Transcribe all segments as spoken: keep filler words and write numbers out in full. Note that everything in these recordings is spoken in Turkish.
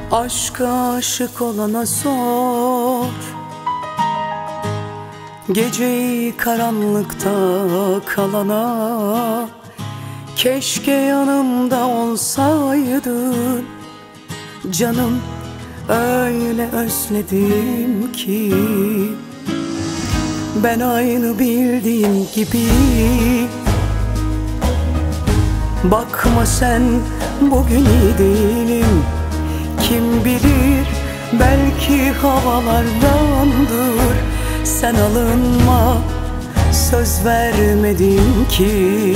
Aşka aşık olana sor, geceyi karanlıkta kalana. Keşke yanımda olsaydın canım, öyle özledim ki. Ben aynı bildiğim gibi. Bakma sen, bugün iyi değilim. Kim bilir, belki havalardandır. Sen alınma, söz vermedim ki.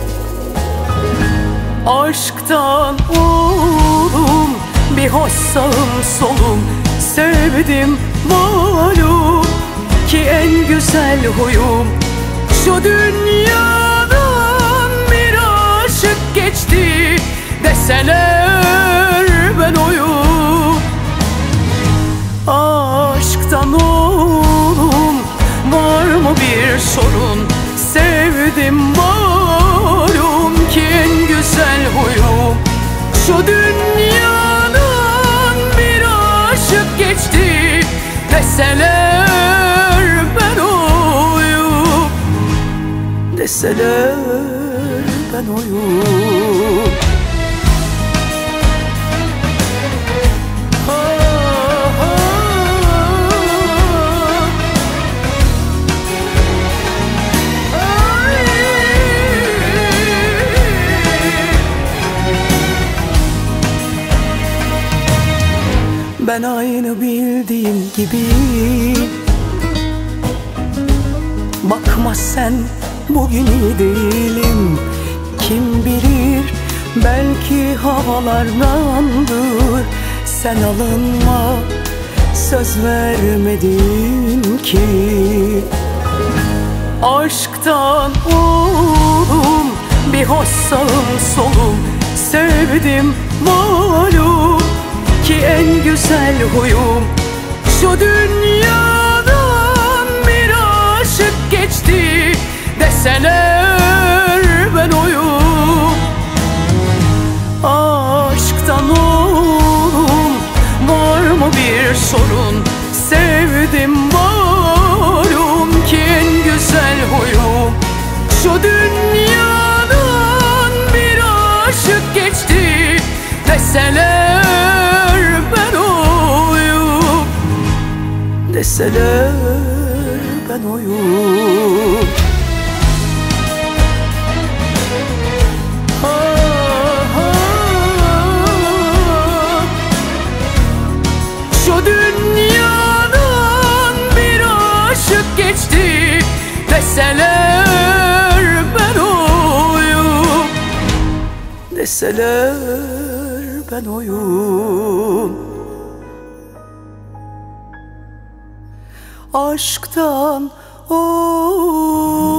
Aşktan oğlum, bir hoş sağım solum. Sevdim malum ki en güzel huyum. Şu dünyadan bir aşık geçti deseler ben oyum. Aşktan oğlum, var mı bir sorun? Sevdim malum ki en güzel huyum. Şu dünyadan bir aşık geçti deseler ben oyum. Deseler ben oyum. Ben aynı bildiğim gibi. Bakma sen, bugün iyi değilim. Kim bilir, belki havalardandır. Sen alınma, söz vermedin ki. Aşktan oğlum, bir hoş sağım solum. Sevdim malum ki en güzel huyum. Şu dünyadan bir aşık geçti deseler ben oyum. Aşktan oğlum, var mı bir sorun? Sevdim malum ki en güzel huyum. Şu dünyadan bir aşık geçti deseler deseler ben oyum. Ha, ha. Şu dünyadan bir aşık geçti deseler ben oyum. Deseler ben oyum. Aşktan o